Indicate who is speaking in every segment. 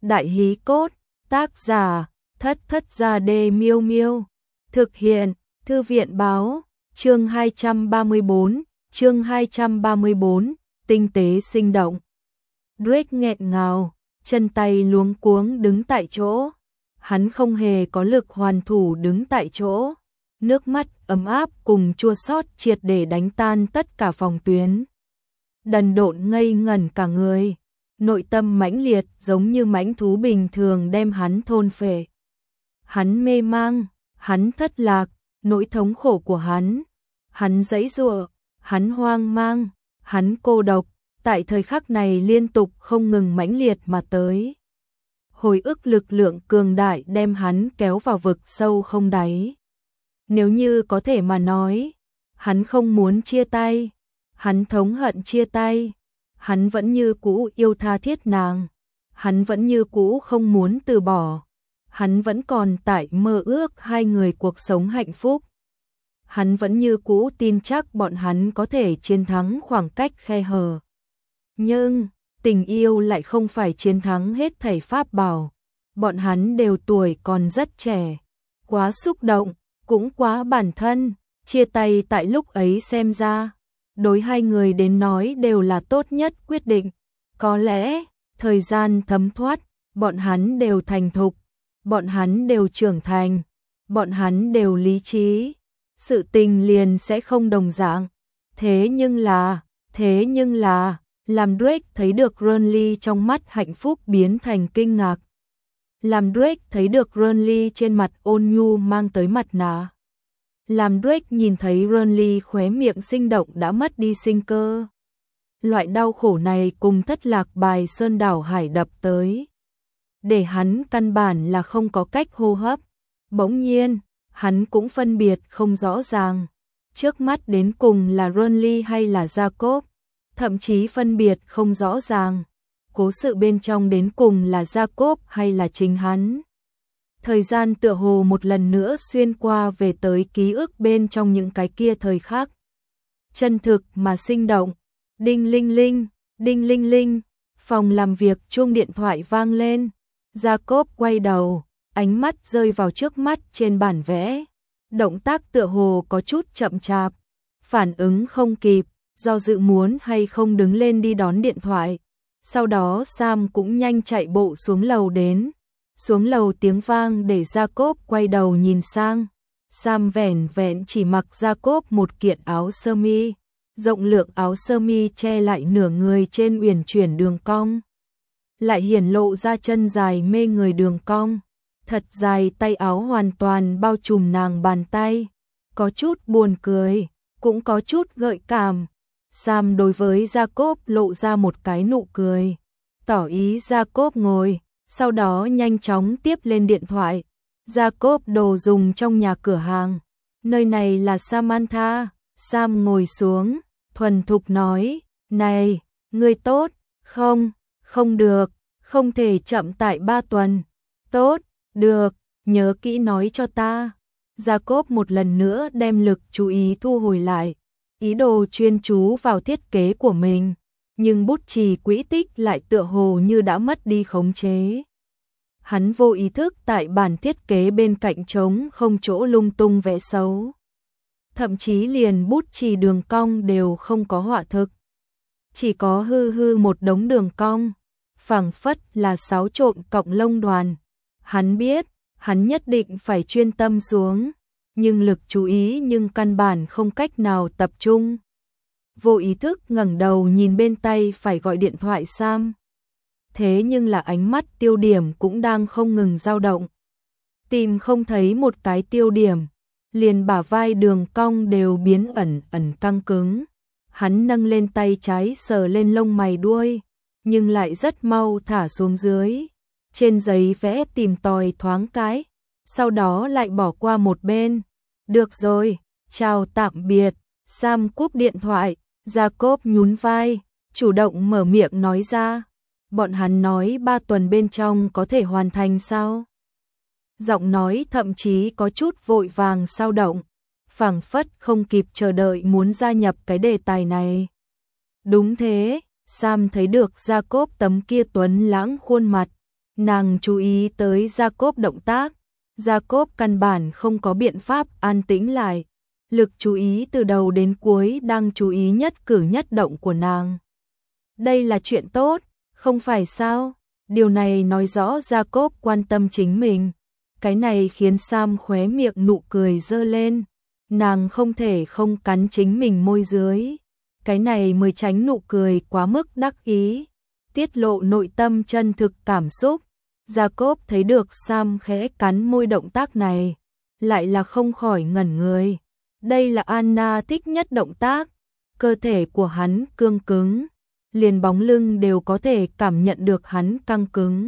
Speaker 1: Đại hí cốt, tác giả, Thất Thất Gia Đê Miêu Miêu. Thực hiện, Thư viện báo, chương 234, tinh tế sinh động. Drake nghẹn ngào, chân tay luống cuống đứng tại chỗ. Hắn không hề có lực hoàn thủ đứng tại chỗ. Nước mắt ấm áp cùng chua xót triệt để đánh tan tất cả phòng tuyến. Đần độn ngây ngẩn cả người. Nội tâm mãnh liệt giống như mãnh thú bình thường đem hắn thôn phệ. Hắn mê mang, hắn thất lạc, nỗi thống khổ của hắn giãy giụa, hắn hoang mang, hắn cô độc, tại thời khắc này liên tục không ngừng mãnh liệt mà tới. Hồi ức lực lượng cường đại đem hắn kéo vào vực sâu không đáy. Nếu như có thể mà nói, hắn không muốn chia tay, hắn thống hận chia tay. Hắn vẫn như cũ yêu tha thiết nàng, hắn vẫn như cũ không muốn từ bỏ, hắn vẫn còn tại mơ ước hai người cuộc sống hạnh phúc. Hắn vẫn như cũ tin chắc bọn hắn có thể chiến thắng khoảng cách khe hở. Nhưng, tình yêu lại không phải chiến thắng hết thảy pháp bảo. Bọn hắn đều tuổi còn rất trẻ, quá xúc động, cũng quá bản thân, chia tay tại lúc ấy xem ra. Đối hai người đến nói đều là tốt nhất quyết định. Có lẽ, thời gian thấm thoát, bọn hắn đều thành thục, bọn hắn đều trưởng thành, bọn hắn đều lý trí. Sự tình liền sẽ không đồng dạng. Thế nhưng là, làm Drake thấy được Renly trong mắt hạnh phúc biến thành kinh ngạc. Làm Drake thấy được Renly trên mặt ôn nhu mang tới mặt nạ. Làm Drake nhìn thấy Renly khóe miệng sinh động đã mất đi sinh cơ. Loại đau khổ này cùng thất lạc bài sơn đảo hải đập tới. Để hắn căn bản là không có cách hô hấp. Bỗng nhiên, hắn cũng phân biệt không rõ ràng. Trước mắt đến cùng là Renly hay là Jacob. Thậm chí phân biệt không rõ ràng. Cố sự bên trong đến cùng là Jacob hay là chính hắn. Thời gian tựa hồ một lần nữa xuyên qua về tới ký ức bên trong những cái kia thời khắc. Chân thực mà sinh động. Đinh linh linh, đinh linh linh. Phòng làm việc chuông điện thoại vang lên. Jacob quay đầu, ánh mắt rơi vào trước mắt trên bản vẽ. Động tác tựa hồ có chút chậm chạp. Phản ứng không kịp, do dự muốn hay không đứng lên đi đón điện thoại. Sau đó Sam cũng nhanh chạy bộ xuống lầu đến. Xuống lầu tiếng vang để Jacob quay đầu nhìn sang. Sam vẻn vẹn chỉ mặc Jacob một kiện áo sơ mi. Rộng lượng áo sơ mi che lại nửa người trên uyển chuyển đường cong. Lại hiển lộ ra chân dài mê người đường cong. Thật dài tay áo hoàn toàn bao trùm nàng bàn tay. Có chút buồn cười, cũng có chút gợi cảm. Sam đối với Jacob lộ ra một cái nụ cười. Tỏ ý Jacob ngồi. Sau đó nhanh chóng tiếp lên điện thoại. Jacob đồ dùng trong nhà cửa hàng. Nơi này là Samantha. Sam ngồi xuống, thuần thục nói, này, ngươi tốt, không được, không thể chậm tại 3 tuần. Tốt, được, nhớ kỹ nói cho ta. Jacob một lần nữa đem lực chú ý thu hồi lại. Ý đồ chuyên chú vào thiết kế của mình. Nhưng bút chì quỹ tích lại tựa hồ như đã mất đi khống chế. Hắn vô ý thức tại bản thiết kế bên cạnh trống không chỗ lung tung vẽ xấu. Thậm chí liền bút chì đường cong đều không có họa thực. Chỉ có hư một đống đường cong, phảng phất là xáo trộn cọng lông đoàn. Hắn biết, hắn nhất định phải chuyên tâm xuống, nhưng lực chú ý nhưng căn bản không cách nào tập trung. Vô ý thức ngẩng đầu nhìn bên tay phải gọi điện thoại Sam. Thế nhưng là ánh mắt tiêu điểm cũng đang không ngừng dao động. Tìm không thấy một cái tiêu điểm, liền bả vai đường cong đều biến ẩn căng cứng. Hắn nâng lên tay trái sờ lên lông mày đuôi, nhưng lại rất mau thả xuống dưới. Trên giấy vẽ tìm tòi thoáng cái, sau đó lại bỏ qua một bên. Được rồi, chào tạm biệt. Sam cúp điện thoại. Jacob nhún vai, chủ động mở miệng nói ra. Bọn hắn nói 3 tuần bên trong có thể hoàn thành sao? Giọng nói thậm chí có chút vội vàng sao động, phảng phất không kịp chờ đợi muốn gia nhập cái đề tài này. Đúng thế, Sam thấy được Jacob tấm kia tuấn lãng khuôn mặt, Nàng chú ý tới Jacob động tác. Jacob căn bản không có biện pháp an tĩnh lại. Lực chú ý từ đầu đến cuối đang chú ý nhất cử nhất động của nàng. Đây là chuyện tốt, không phải sao? Điều này nói rõ Jacob quan tâm chính mình. Cái này khiến Sam khóe miệng nụ cười dơ lên. Nàng không thể không cắn chính mình môi dưới. Cái này mới tránh nụ cười quá mức đắc ý. Tiết lộ nội tâm chân thực cảm xúc. Jacob thấy được Sam khẽ cắn môi, động tác này lại là không khỏi ngẩn người. Đây là Anna thích nhất động tác. Cơ thể của hắn cương cứng, liền bóng lưng đều có thể cảm nhận được hắn căng cứng.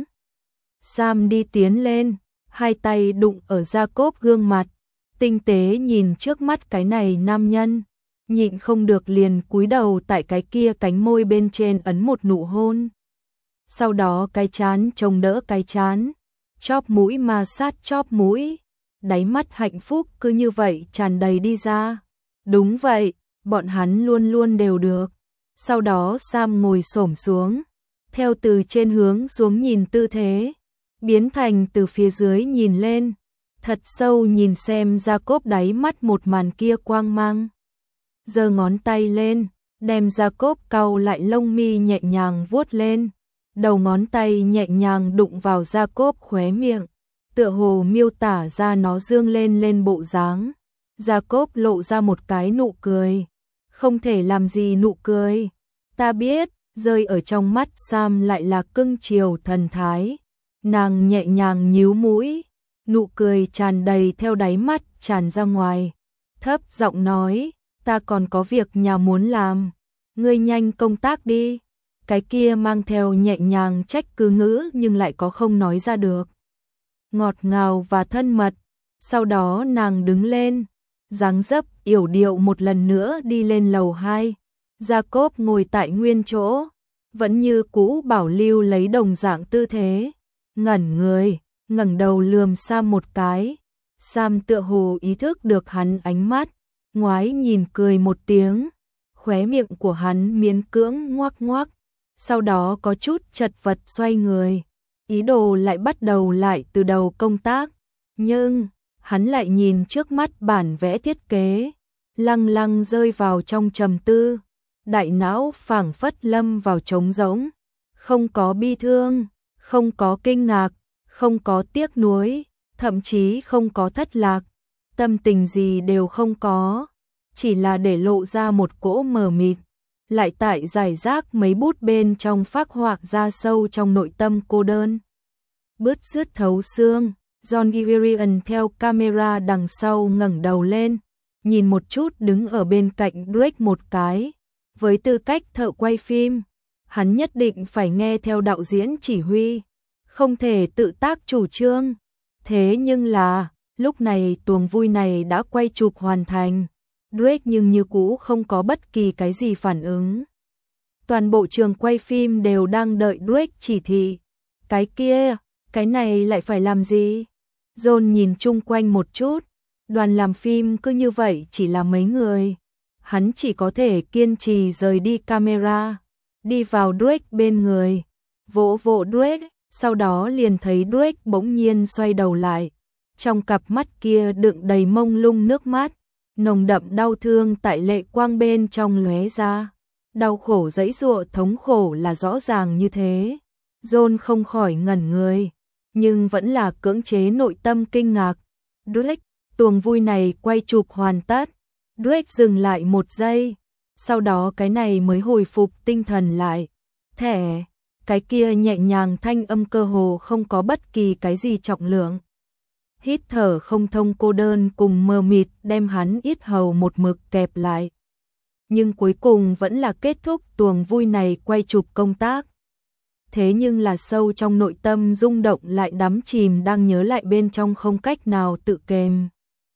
Speaker 1: Sam đi tiến lên, hai tay đụng ở Jacob gương mặt, tinh tế nhìn trước mắt cái này nam nhân, nhịn không được liền cúi đầu tại cái kia cánh môi bên trên ấn một nụ hôn. Sau đó cái trán chống đỡ cái trán, chóp mũi ma sát chóp mũi, đáy mắt hạnh phúc cứ như vậy tràn đầy đi ra. Đúng vậy, bọn hắn luôn luôn đều được. Sau đó Sam ngồi xổm xuống, theo từ trên hướng xuống nhìn tư thế, biến thành từ phía dưới nhìn lên, thật sâu nhìn xem Jacob đáy mắt một màn kia quang mang. Giơ ngón tay lên, đem Jacob cau lại lông mi nhẹ nhàng vuốt lên, đầu ngón tay nhẹ nhàng đụng vào Jacob khóe miệng, tựa hồ miêu tả ra nó dương lên lên bộ dáng. Jacob lộ ra một cái nụ cười, không thể làm gì nụ cười. Ta biết, rơi ở trong mắt Sam lại là cưng chiều thần thái. Nàng nhẹ nhàng nhíu mũi, nụ cười tràn đầy theo đáy mắt tràn ra ngoài. Thấp giọng nói, ta còn có việc nhà muốn làm, ngươi nhanh công tác đi. Cái kia mang theo nhẹ nhàng trách cứ ngữ nhưng lại có không nói ra được. Ngọt ngào và thân mật. Sau đó nàng đứng lên, dáng dấp yểu điệu một lần nữa đi lên lầu 2. Jacob ngồi tại nguyên chỗ, vẫn như cũ bảo lưu lấy đồng dạng tư thế, ngẩn người, ngẩng đầu lườm Sam một cái. Sam tựa hồ ý thức được hắn ánh mắt, ngoái nhìn cười một tiếng, khóe miệng của hắn miễn cưỡng ngoác ngoác, sau đó có chút chật vật xoay người, ý đồ lại bắt đầu lại từ đầu công tác, nhưng hắn lại nhìn trước mắt bản vẽ thiết kế, lăng lăng rơi vào trong trầm tư, đại não phảng phất lâm vào trống rỗng, không có bi thương, không có kinh ngạc, không có tiếc nuối, thậm chí không có thất lạc, tâm tình gì đều không có, chỉ là để lộ ra một cỗ mờ mịt, lại tại giải rác mấy bút bên trong phác họa ra sâu trong nội tâm cô đơn. Bứt rứt thấu xương, John Gillian theo camera đằng sau ngẩng đầu lên, nhìn một chút đứng ở bên cạnh Drake một cái. Với tư cách thợ quay phim, hắn nhất định phải nghe theo đạo diễn chỉ huy, không thể tự tác chủ trương. Thế nhưng là, lúc này tuồng vui này đã quay chụp hoàn thành, Drake nhưng như cũ không có bất kỳ cái gì phản ứng. Toàn bộ trường quay phim đều đang đợi Drake chỉ thị. Cái kia, cái này lại phải làm gì? John nhìn chung quanh một chút, đoàn làm phim cứ như vậy chỉ là mấy người. Hắn chỉ có thể kiên trì rời đi camera, đi vào Drake bên người, vỗ vỗ Drake, sau đó liền thấy Drake bỗng nhiên xoay đầu lại. Trong cặp mắt kia đựng đầy mông lung nước mắt, nồng đậm đau thương tại lệ quang bên trong lóe ra. Đau khổ giãy giụa thống khổ là rõ ràng như thế. John không khỏi ngẩn người, nhưng vẫn là cưỡng chế nội tâm kinh ngạc. Drake, tuồng vui này quay chụp hoàn tất. Drake dừng lại một giây, sau đó cái này mới hồi phục tinh thần lại. Thẻ, cái kia nhẹ nhàng thanh âm cơ hồ không có bất kỳ cái gì trọng lượng. Hít thở không thông cô đơn cùng mờ mịt đem hắn yết hầu một mực kẹp lại. Nhưng cuối cùng vẫn là kết thúc tuồng vui này quay chụp công tác. Thế nhưng là sâu trong nội tâm rung động lại đắm chìm đang nhớ lại bên trong không cách nào tự kềm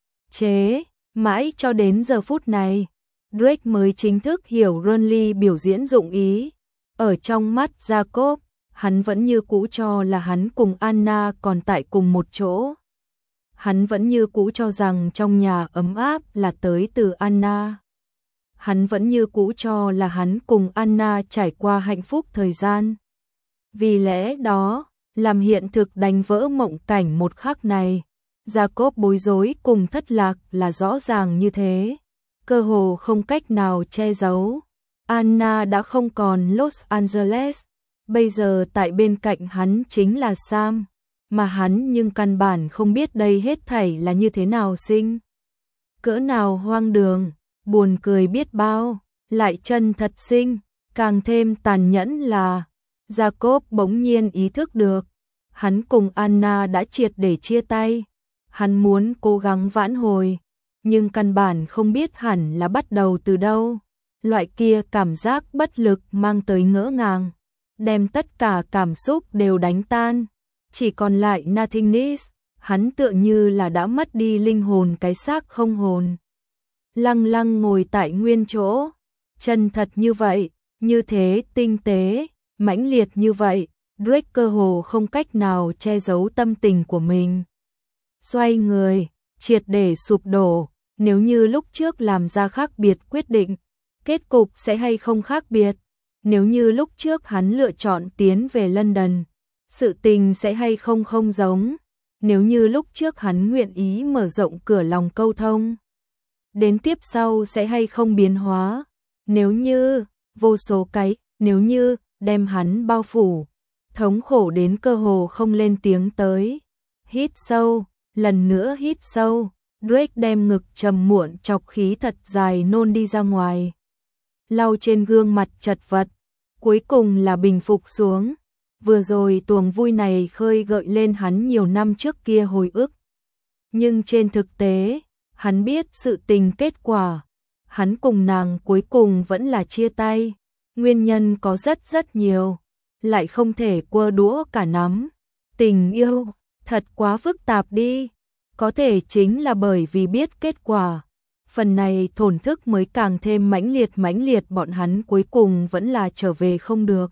Speaker 1: chế. Mãi cho đến giờ phút này, Drake mới chính thức hiểu Renly biểu diễn dụng ý. Ở trong mắt Jacob, hắn vẫn như cũ cho là hắn cùng Anna còn tại cùng một chỗ. Hắn vẫn như cũ cho rằng trong nhà ấm áp là tới từ Anna. Hắn vẫn như cũ cho là hắn cùng Anna trải qua hạnh phúc thời gian. Vì lẽ đó, Làm hiện thực đánh vỡ mộng cảnh một khắc này, Jacob bối rối cùng thất lạc là rõ ràng như thế, cơ hồ không cách nào che giấu. Anna đã không còn Los Angeles, bây giờ tại bên cạnh hắn chính là Sam, mà hắn nhưng căn bản không biết đây hết thảy là như thế nào sinh. Cỡ nào hoang đường, buồn cười biết bao, lại chân thật sinh, càng thêm tàn nhẫn là Jacob bỗng nhiên ý thức được, hắn cùng Anna đã triệt để chia tay. Hắn muốn cố gắng vãn hồi, nhưng căn bản không biết hẳn là bắt đầu từ đâu. Loại kia cảm giác bất lực mang tới ngỡ ngàng, đem tất cả cảm xúc đều đánh tan, chỉ còn lại nothingness. Hắn tựa như là đã mất đi linh hồn, cái xác không hồn. Lăng lăng ngồi tại nguyên chỗ, chân thật như vậy, như thế tinh tế, mãnh liệt như vậy, Drake cơ hồ không cách nào che giấu tâm tình của mình. Xoay người, triệt để sụp đổ, nếu như lúc trước làm ra khác biệt quyết định, kết cục sẽ hay không khác biệt. Nếu như lúc trước hắn lựa chọn tiến về London, sự tình sẽ hay không không giống. Nếu như lúc trước hắn nguyện ý mở rộng cửa lòng câu thông, đến tiếp sau sẽ hay không biến hóa. Nếu như, vô số cái, nếu như, đem hắn bao phủ, thống khổ đến cơ hồ không lên tiếng tới. Hít sâu, lần nữa hít sâu, Drake đem ngực trầm muộn chọc khí thật dài nôn đi ra ngoài. Lau trên gương mặt chật vật, cuối cùng là bình phục xuống. Vừa rồi tuồng vui này khơi gợi lên hắn nhiều năm trước kia hồi ức. Nhưng trên thực tế, hắn biết sự tình kết quả. Hắn cùng nàng cuối cùng vẫn là chia tay. Nguyên nhân có rất nhiều, lại không thể quơ đũa cả nắm. Tình yêu, thật quá phức tạp đi. Có thể chính là bởi vì biết kết quả. Phần này thổn thức mới càng thêm mãnh liệt, bọn hắn cuối cùng vẫn là trở về không được.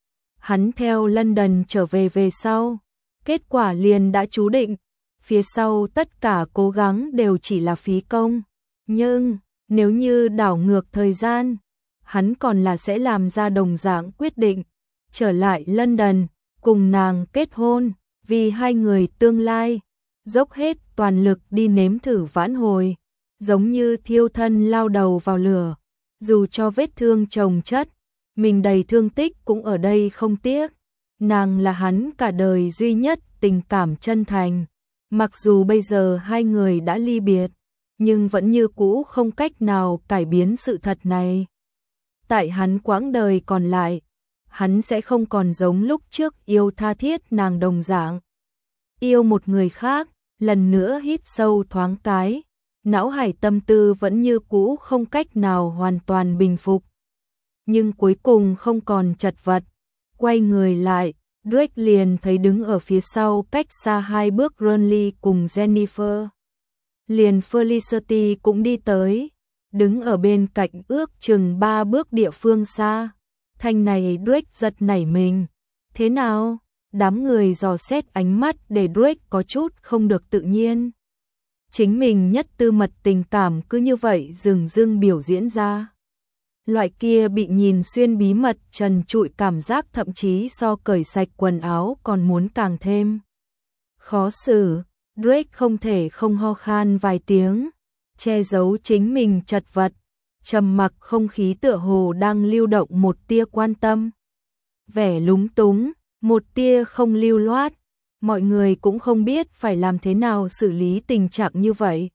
Speaker 1: Hắn theo London trở về sau, kết quả liền đã chú định, phía sau tất cả cố gắng đều chỉ là phí công. Nhưng, nếu như đảo ngược thời gian, hắn còn là sẽ làm ra đồng dạng quyết định, trở lại London, cùng nàng kết hôn, vì hai người tương lai, dốc hết toàn lực đi nếm thử vãn hồi, giống như thiêu thân lao đầu vào lửa, dù cho vết thương chồng chất, mình đầy thương tích cũng ở đây không tiếc. Nàng là hắn cả đời duy nhất tình cảm chân thành, mặc dù bây giờ hai người đã ly biệt, nhưng vẫn như cũ không cách nào cải biến sự thật này. Tại hắn quãng đời còn lại, hắn sẽ không còn giống lúc trước yêu tha thiết nàng đồng dạng. Yêu một người khác, lần nữa hít sâu thoáng cái, não hải tâm tư vẫn như cũ không cách nào hoàn toàn bình phục. Nhưng cuối cùng không còn chật vật, quay người lại, Drake liền thấy đứng ở phía sau cách xa 2 bước Ronly cùng Jennifer. Liền Felicity cũng đi tới, đứng ở bên cạnh ước chừng 3 bước địa phương xa. Thanh này Drake giật nảy mình. Thế nào? Đám người dò xét ánh mắt để Drake có chút không được tự nhiên. Chính mình nhất tư mật tình cảm cứ như vậy dừng dưng biểu diễn ra. Loại kia bị nhìn xuyên bí mật trần trụi cảm giác thậm chí so cởi sạch quần áo còn muốn càng thêm khó xử. Drake không thể không ho khan vài tiếng, che giấu chính mình chật vật, trầm mặc không khí tựa hồ đang lưu động một tia quan tâm. Vẻ lúng túng, một tia không lưu loát, mọi người cũng không biết phải làm thế nào xử lý tình trạng như vậy.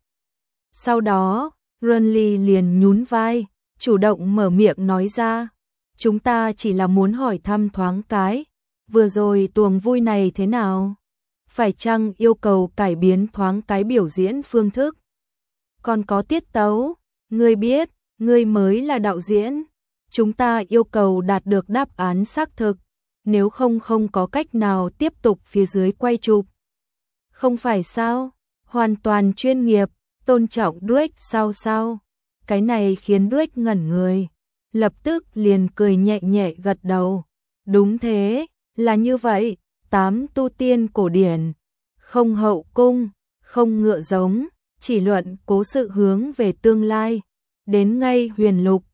Speaker 1: Sau đó, Ronly liền nhún vai, chủ động mở miệng nói ra, chúng ta chỉ là muốn hỏi thăm thoáng cái, vừa rồi tuồng vui này thế nào? Phải chăng yêu cầu cải biến thoáng cái biểu diễn phương thức? Còn có tiết tấu, ngươi biết, ngươi mới là đạo diễn, chúng ta yêu cầu đạt được đáp án xác thực, nếu không không có cách nào tiếp tục phía dưới quay chụp. Không phải sao? Hoàn toàn chuyên nghiệp, tôn trọng Drake sao? Cái này khiến Drake ngẩn người, lập tức liền cười nhẹ nhẹ gật đầu. Đúng thế, là như vậy, 8 tu tiên cổ điển, không hậu cung, không ngựa giống, chỉ luận cố sự hướng về tương lai, đến ngay huyền lục,